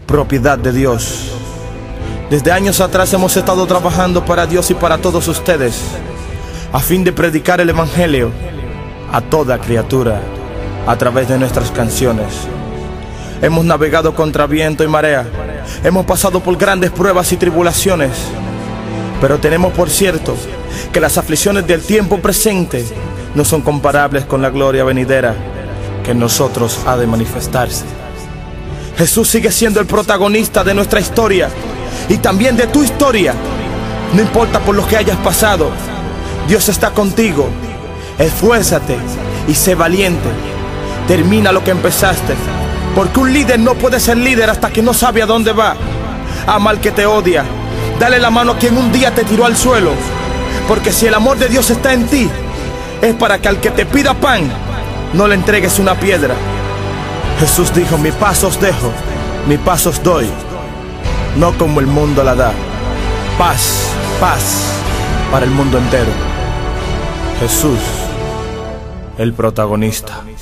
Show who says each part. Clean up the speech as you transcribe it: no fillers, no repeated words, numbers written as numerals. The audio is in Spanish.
Speaker 1: propiedad de Dios. Desde años atrás hemos estado trabajando para Dios y para todos ustedes, a fin de predicar el Evangelio a toda criatura a través de nuestras canciones. Hemos navegado contra viento y marea, hemos pasado por grandes pruebas y tribulaciones, pero tenemos por cierto que las aflicciones del tiempo presente no son comparables con la gloria venidera que en nosotros ha de manifestarse. Jesús sigue siendo el protagonista de nuestra historia y también de tu historia. No importa por lo que hayas pasado, Dios está contigo. Esfuérzate y sé valiente. Termina lo que empezaste, porque un líder no puede ser líder hasta que no sabe a dónde va. Ama al que te odia, dale la mano a quien un día te tiró al suelo, porque si el amor de Dios está en ti, es para que al que te pida pan, no le entregues una piedra. Jesús dijo: mi paz os dejo, mi paz os doy, no como el mundo la da. Paz, paz para el mundo entero. Jesús, el protagonista.